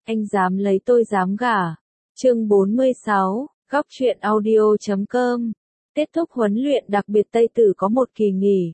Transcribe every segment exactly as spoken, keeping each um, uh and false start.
Anh dám lấy tôi dám gả. Chương bốn mươi sáu, góc truyện audio chấm com. Kết thúc huấn luyện đặc biệt Tây Tử có một kỳ nghỉ.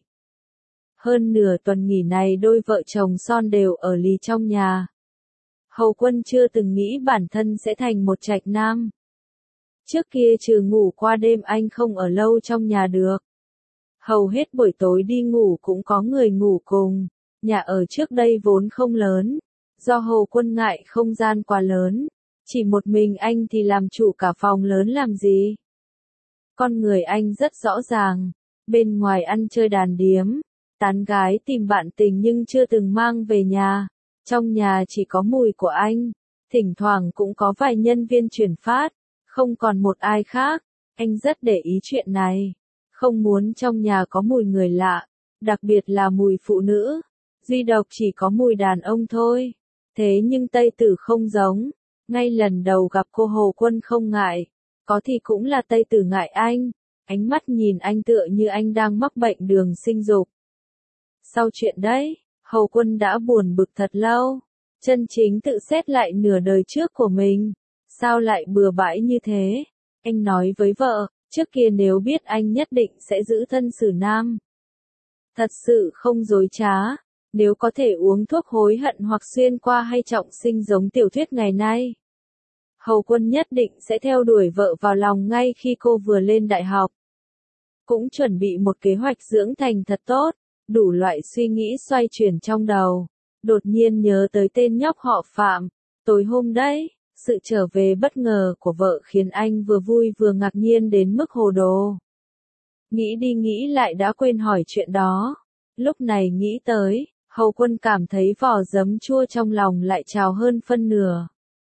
Hơn nửa tuần nghỉ này đôi vợ chồng son đều ở lì trong nhà. Hầu Quân chưa từng nghĩ bản thân sẽ thành một trạch nam. Trước kia trừ ngủ qua đêm anh không ở lâu trong nhà được. Hầu hết buổi tối đi ngủ cũng có người ngủ cùng. Nhà ở trước đây vốn không lớn. Do Hầu Quân ngại không gian quá lớn. Chỉ một mình anh thì làm chủ cả phòng lớn làm gì? Con người anh rất rõ ràng. Bên ngoài ăn chơi đàn điếm. Tán gái tìm bạn tình nhưng chưa từng mang về nhà. Trong nhà chỉ có mùi của anh. Thỉnh thoảng cũng có vài nhân viên chuyển phát. Không còn một ai khác. Anh rất để ý chuyện này. Không muốn trong nhà có mùi người lạ. Đặc biệt là mùi phụ nữ. Duy độc chỉ có mùi đàn ông thôi. Thế nhưng Tây Tử không giống. Ngay lần đầu gặp cô Hầu Quân không ngại. Có thì cũng là Tây Tử ngại anh. Ánh mắt nhìn anh tựa như anh đang mắc bệnh đường sinh dục. Sau chuyện đấy, Hầu Quân đã buồn bực thật lâu. Chân chính tự xét lại nửa đời trước của mình. Sao lại bừa bãi như thế? Anh nói với vợ, trước kia nếu biết anh nhất định sẽ giữ thân xử nam. Thật sự không dối trá. Nếu có thể uống thuốc hối hận hoặc xuyên qua hay trọng sinh giống tiểu thuyết ngày nay. Hầu Quân nhất định sẽ theo đuổi vợ vào lòng ngay khi cô vừa lên đại học. Cũng chuẩn bị một kế hoạch dưỡng thành thật tốt. Đủ loại suy nghĩ xoay chuyển trong đầu. Đột nhiên nhớ tới tên nhóc họ Phạm. Tối hôm đấy, sự trở về bất ngờ của vợ khiến anh vừa vui vừa ngạc nhiên đến mức hồ đồ. Nghĩ đi nghĩ lại đã quên hỏi chuyện đó. Lúc này nghĩ tới, Hầu Quân cảm thấy vỏ giấm chua trong lòng lại trào hơn phân nửa.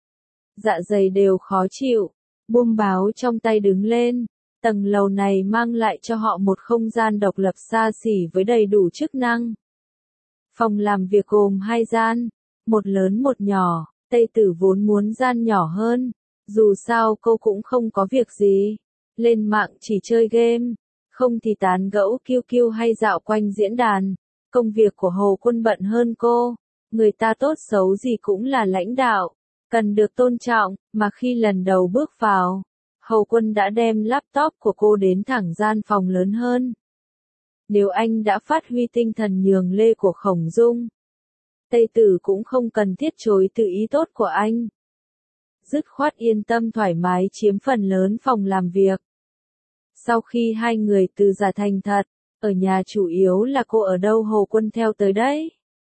Dạ dày đều khó chịu, buông báo trong tay đứng lên. Tầng lầu này mang lại cho họ một không gian độc lập xa xỉ với đầy đủ chức năng. Phòng làm việc gồm hai gian, một lớn một nhỏ. Tây Tử vốn muốn gian nhỏ hơn. Dù sao cô cũng không có việc gì. Lên mạng chỉ chơi game. Không thì tán gẫu kiu kiu hay dạo quanh diễn đàn. Công việc của Hầu Quân bận hơn cô. Người ta tốt xấu gì cũng là lãnh đạo. Cần được tôn trọng, mà khi lần đầu bước vào. Hầu Quân đã đem laptop của cô đến thẳng gian phòng lớn hơn. Nếu anh đã phát huy tinh thần nhường lê của Khổng Dung. Tây Tử cũng không cần thiết chối từ ý tốt của anh. Dứt khoát yên tâm thoải mái chiếm phần lớn phòng làm việc. Sau khi hai người từ giả thành thật, ở nhà chủ yếu là cô ở đâu Hầu Quân theo tới đấy.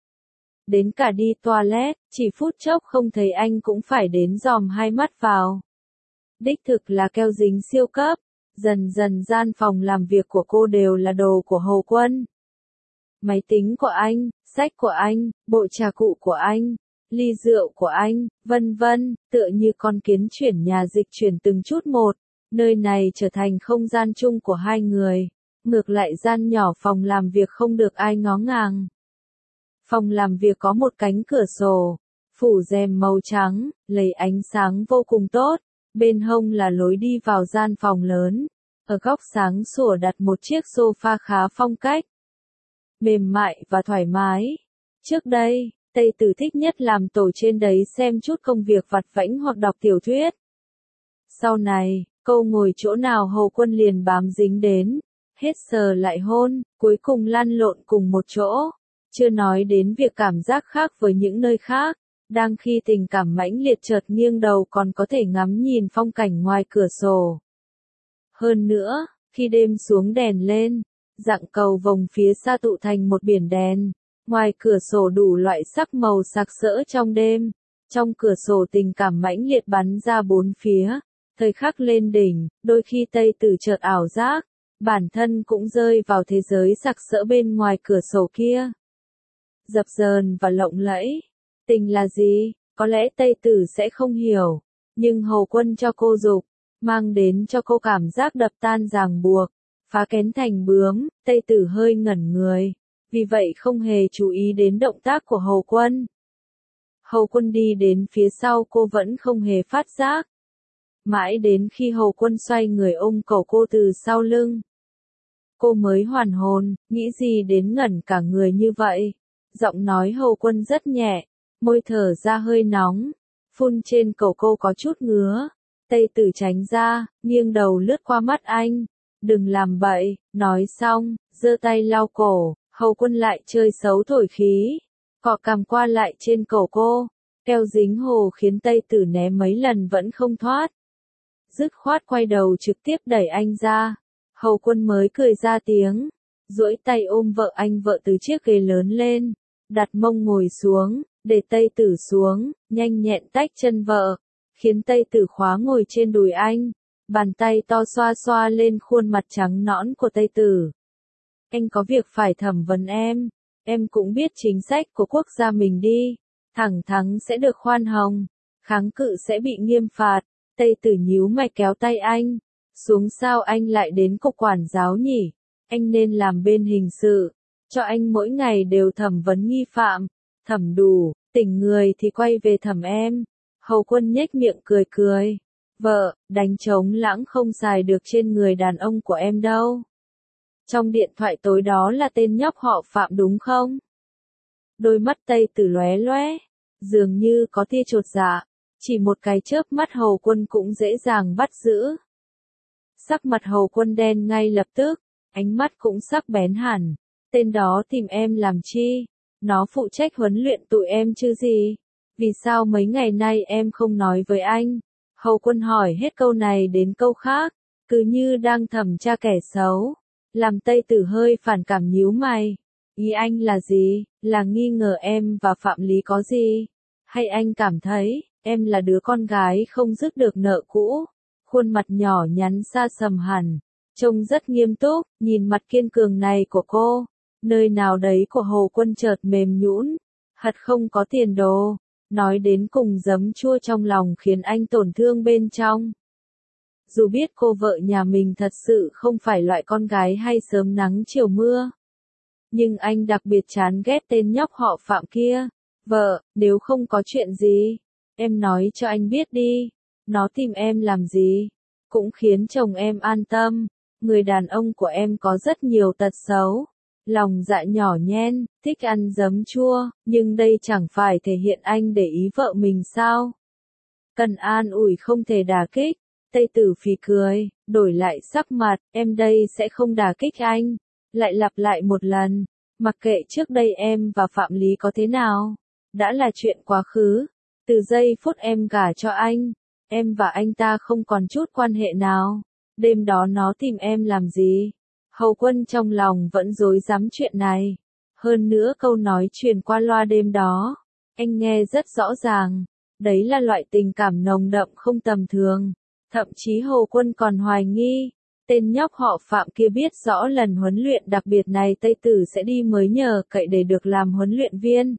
Đến cả đi toilet, chỉ phút chốc không thấy anh cũng phải đến dòm hai mắt vào. Đích thực là keo dính siêu cấp, dần dần gian phòng làm việc của cô đều là đồ của Hầu Quân. Máy tính của anh, sách của anh, bộ trà cụ của anh, ly rượu của anh, vân vân, tựa như con kiến chuyển nhà dịch chuyển từng chút một, nơi này trở thành không gian chung của hai người, ngược lại gian nhỏ phòng làm việc không được ai ngó ngàng. Phòng làm việc có một cánh cửa sổ, phủ rèm màu trắng, lấy ánh sáng vô cùng tốt, bên hông là lối đi vào gian phòng lớn, ở góc sáng sủa đặt một chiếc sofa khá phong cách. Mềm mại và thoải mái. Trước đây, Tây Tử thích nhất làm tổ trên đấy xem chút công việc vặt vãnh hoặc đọc tiểu thuyết. Sau này, cô ngồi chỗ nào Hầu Quân liền bám dính đến, hết sờ lại hôn, cuối cùng lăn lộn cùng một chỗ. Chưa nói đến việc cảm giác khác với những nơi khác, đang khi tình cảm mãnh liệt chợt nghiêng đầu còn có thể ngắm nhìn phong cảnh ngoài cửa sổ. Hơn nữa, khi đêm xuống đèn lên, dạng cầu vồng phía xa tụ thành một biển đèn, ngoài cửa sổ đủ loại sắc màu sặc sỡ trong đêm, trong cửa sổ tình cảm mãnh liệt bắn ra bốn phía, thời khắc lên đỉnh, đôi khi Tây Tử chợt ảo giác, bản thân cũng rơi vào thế giới sặc sỡ bên ngoài cửa sổ kia. Dập dờn và lộng lẫy, tình là gì, có lẽ Tây Tử sẽ không hiểu, nhưng Hầu Quân cho cô dục, mang đến cho cô cảm giác đập tan ràng buộc. Phá kén thành bướm, Tây Tử hơi ngẩn người, vì vậy không hề chú ý đến động tác của Hầu Quân. Hầu Quân đi đến phía sau cô vẫn không hề phát giác. Mãi đến khi Hầu Quân xoay người ôm cổ cô từ sau lưng. Cô mới hoàn hồn, nghĩ gì đến ngẩn cả người như vậy. Giọng nói Hầu Quân rất nhẹ, môi thở ra hơi nóng. phun trên cổ cô có chút ngứa. Tây Tử tránh ra, nghiêng đầu lướt qua mắt anh. Đừng làm bậy, nói xong, giơ tay lau cổ, Hầu Quân lại chơi xấu thổi khí. Cọ cằm qua lại trên cổ cô, keo dính hồ khiến Tây Tử né mấy lần vẫn không thoát. Dứt khoát quay đầu trực tiếp đẩy anh ra. Hầu Quân mới cười ra tiếng, duỗi tay ôm vợ anh vợ từ chiếc ghế lớn lên, đặt mông ngồi xuống, để Tây Tử xuống, nhanh nhẹn tách chân vợ, khiến Tây Tử khóa ngồi trên đùi anh, bàn tay to xoa xoa lên khuôn mặt trắng nõn của Tây Tử. Anh có việc phải thẩm vấn em, em cũng biết chính sách của quốc gia mình đi, thẳng thắn sẽ được khoan hồng, kháng cự sẽ bị nghiêm phạt. Tây Tử nhíu mày kéo tay anh, xuống sao anh lại đến cục quản giáo nhỉ, anh nên làm bên hình sự, cho anh mỗi ngày đều thẩm vấn nghi phạm, thẩm đủ, tỉnh người thì quay về thẩm em. Hầu Quân nhếch miệng cười cười, vợ, đánh trống lãng không xài được trên người đàn ông của em đâu. Trong điện thoại tối đó là tên nhóc họ Phạm đúng không? Đôi mắt Tây Tử lóe lóe, dường như có tia chột dạ, chỉ một cái chớp mắt Hầu Quân cũng dễ dàng bắt giữ. Sắc mặt Hầu Quân đen ngay lập tức, ánh mắt cũng sắc bén hẳn, tên đó tìm em làm chi? Nó phụ trách huấn luyện tụi em chứ gì? Vì sao mấy ngày nay em không nói với anh? Hầu Quân hỏi hết câu này đến câu khác, cứ như đang thẩm tra kẻ xấu, làm Tây Tử hơi phản cảm nhíu mày. Ý anh là gì? Là nghi ngờ em và Phạm Lý có gì? Hay anh cảm thấy, em là đứa con gái không dứt được nợ cũ? Khuôn mặt nhỏ nhắn xa sầm hẳn, trông rất nghiêm túc, nhìn mặt kiên cường này của cô, nơi nào đấy của Hầu Quân chợt mềm nhũn, hthật không có tiền đồ, nói đến cùng giấm chua trong lòng khiến anh tổn thương bên trong. Dù biết cô vợ nhà mình thật sự không phải loại con gái hay sớm nắng chiều mưa, nhưng anh đặc biệt chán ghét tên nhóc họ Phạm kia. Vợ, nếu không có chuyện gì, em nói cho anh biết đi, nó tìm em làm gì, cũng khiến chồng em an tâm. Người đàn ông của em có rất nhiều tật xấu, lòng dạ nhỏ nhen, thích ăn giấm chua, nhưng đây chẳng phải thể hiện anh để ý vợ mình sao? Cần an ủi không thể đả kích. Tây Tử phì cười, đổi lại sắc mặt, em đây sẽ không đả kích anh. Lại lặp lại một lần, mặc kệ trước đây em và Phạm Lý có thế nào, đã là chuyện quá khứ. Từ giây phút em gả cho anh, em và anh ta không còn chút quan hệ nào. Đêm đó nó tìm em làm gì? Hầu Quân trong lòng vẫn rối rắm chuyện này. Hơn nữa câu nói truyền qua loa đêm đó, anh nghe rất rõ ràng. Đấy là loại tình cảm nồng đậm không tầm thường. Thậm chí Hầu Quân còn hoài nghi, tên nhóc họ Phạm kia biết rõ lần huấn luyện đặc biệt này Tây Tử sẽ đi mới nhờ cậy để được làm huấn luyện viên.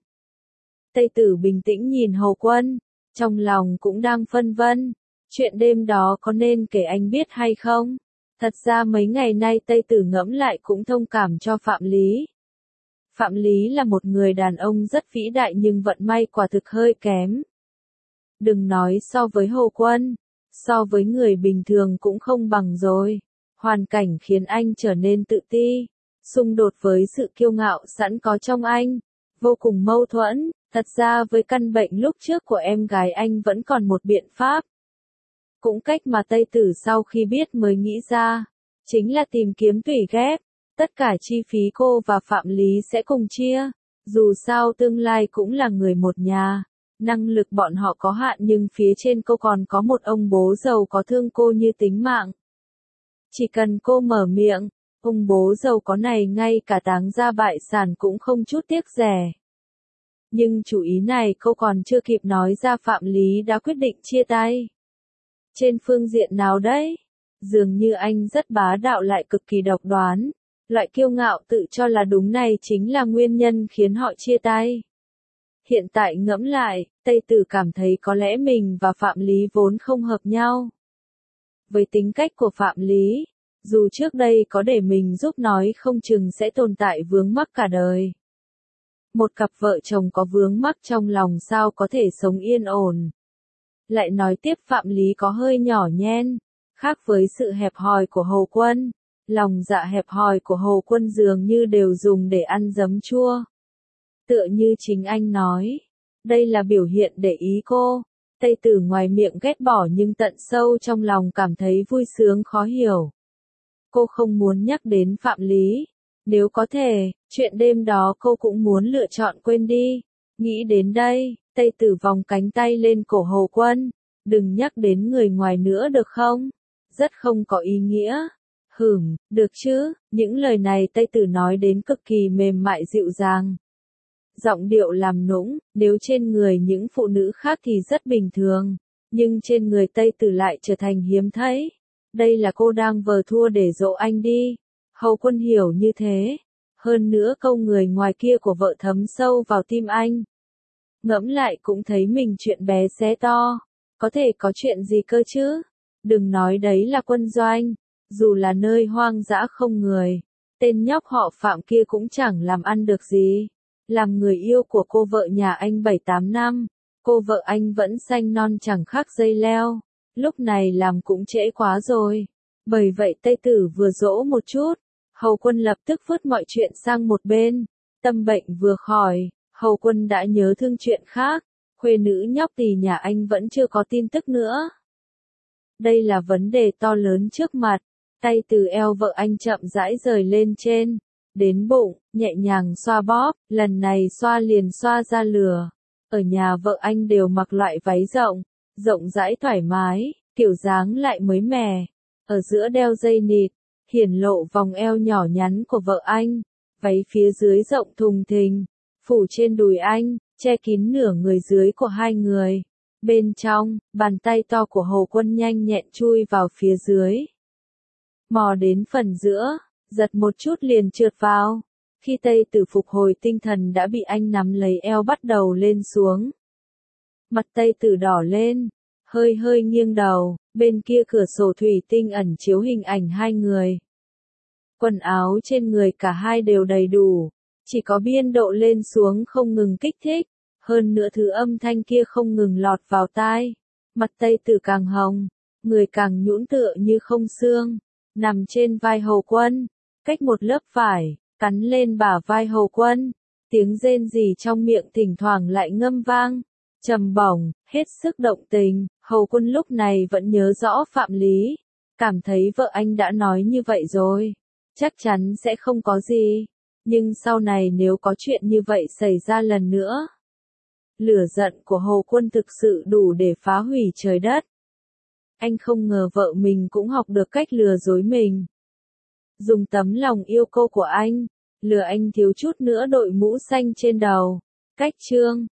Tây Tử bình tĩnh nhìn Hầu Quân, trong lòng cũng đang phân vân, chuyện đêm đó có nên kể anh biết hay không? Thật ra mấy ngày nay Tây Tử ngẫm lại cũng thông cảm cho Phạm Lý. Phạm Lý là một người đàn ông rất vĩ đại nhưng vận may quả thực hơi kém. Đừng nói so với Hầu Quân, so với người bình thường cũng không bằng rồi. Hoàn cảnh khiến anh trở nên tự ti, xung đột với sự kiêu ngạo sẵn có trong anh, vô cùng mâu thuẫn. Thật ra với căn bệnh lúc trước của em gái anh vẫn còn một biện pháp. Cũng cách mà Tây Tử sau khi biết mới nghĩ ra, chính là tìm kiếm tủy ghép. Tất cả chi phí cô và Phạm Lý sẽ cùng chia, dù sao tương lai cũng là người một nhà. Năng lực bọn họ có hạn nhưng phía trên cô còn có một ông bố giàu có thương cô như tính mạng. Chỉ cần cô mở miệng, ông bố giàu có này ngay cả táng gia bại sản cũng không chút tiếc rẻ. Nhưng chủ ý này cô còn chưa kịp nói ra Phạm Lý đã quyết định chia tay. Trên phương diện nào đấy? Dường như anh rất bá đạo lại cực kỳ độc đoán. Loại kiêu ngạo tự cho là đúng này chính là nguyên nhân khiến họ chia tay. Hiện tại ngẫm lại, Tây Tử cảm thấy có lẽ mình và Phạm Lý vốn không hợp nhau. Với tính cách của Phạm Lý, dù trước đây có để mình giúp nói không chừng sẽ tồn tại vướng mắc cả đời. Một cặp vợ chồng có vướng mắc trong lòng sao có thể sống yên ổn. Lại nói tiếp Phạm Lý có hơi nhỏ nhen, khác với sự hẹp hòi của Hầu Quân. Lòng dạ hẹp hòi của Hầu Quân dường như đều dùng để ăn giấm chua. Tựa như chính anh nói, đây là biểu hiện để ý cô, Tây Tử ngoài miệng ghét bỏ nhưng tận sâu trong lòng cảm thấy vui sướng khó hiểu. Cô không muốn nhắc đến Phạm Lý. Nếu có thể, chuyện đêm đó cô cũng muốn lựa chọn quên đi. Nghĩ đến đây, Tây Tử vòng cánh tay lên cổ Hồ Quân. Đừng nhắc đến người ngoài nữa được không? Rất không có ý nghĩa. Hửm, được chứ, những lời này Tây Tử nói đến cực kỳ mềm mại dịu dàng. Giọng điệu làm nũng, nếu trên người những phụ nữ khác thì rất bình thường, nhưng trên người Tây Tử lại trở thành hiếm thấy. Đây là cô đang vờ thua để dỗ anh đi. Hầu Quân hiểu như thế. Hơn nữa câu người ngoài kia của vợ thấm sâu vào tim anh. Ngẫm lại cũng thấy mình chuyện bé xé to. Có thể có chuyện gì cơ chứ? Đừng nói đấy là quân doanh. Dù là nơi hoang dã không người, tên nhóc họ Phạm kia cũng chẳng làm ăn được gì. Làm người yêu của cô vợ nhà anh bảy tám năm, cô vợ anh vẫn xanh non chẳng khác dây leo. Lúc này làm cũng trễ quá rồi. Bởi vậy Tây Tử vừa dỗ một chút, Hầu Quân lập tức vứt mọi chuyện sang một bên. Tâm bệnh vừa khỏi, Hầu Quân đã nhớ thương chuyện khác. Khuê nữ nhóc tỳ nhà anh vẫn chưa có tin tức nữa. Đây là vấn đề to lớn trước mặt. Tay từ eo vợ anh chậm rãi rời lên trên, đến bụng, nhẹ nhàng xoa bóp, lần này xoa liền xoa ra lửa. Ở nhà vợ anh đều mặc loại váy rộng, rộng rãi thoải mái, kiểu dáng lại mới mẻ. Ở giữa đeo dây nịt, hiển lộ vòng eo nhỏ nhắn của vợ anh, váy phía dưới rộng thùng thình, phủ trên đùi anh, che kín nửa người dưới của hai người. Bên trong, bàn tay to của Hồ Quân nhanh nhẹn chui vào phía dưới. Mò đến phần giữa, giật một chút liền trượt vào. Khi Tây Tử phục hồi tinh thần đã bị anh nắm lấy eo bắt đầu lên xuống. Mặt Tây Tử đỏ lên, hơi hơi nghiêng đầu, bên kia cửa sổ thủy tinh ẩn chiếu hình ảnh hai người. Quần áo trên người cả hai đều đầy đủ, chỉ có biên độ lên xuống không ngừng kích thích, hơn nữa thứ âm thanh kia không ngừng lọt vào tai. Mặt Tây Tử càng hồng, người càng nhũn tựa như không xương. Nằm trên vai Hầu Quân, cách một lớp vải, cắn lên bả vai Hầu Quân, tiếng rên rỉ trong miệng thỉnh thoảng lại ngâm vang, trầm bổng, hết sức động tình. Hầu Quân lúc này vẫn nhớ rõ Phạm Lý, cảm thấy vợ anh đã nói như vậy rồi, chắc chắn sẽ không có gì, nhưng sau này nếu có chuyện như vậy xảy ra lần nữa, lửa giận của Hầu Quân thực sự đủ để phá hủy trời đất. Anh không ngờ vợ mình cũng học được cách lừa dối mình. Dùng tấm lòng yêu cô của anh, lừa anh thiếu chút nữa đội mũ xanh trên đầu. Cách chương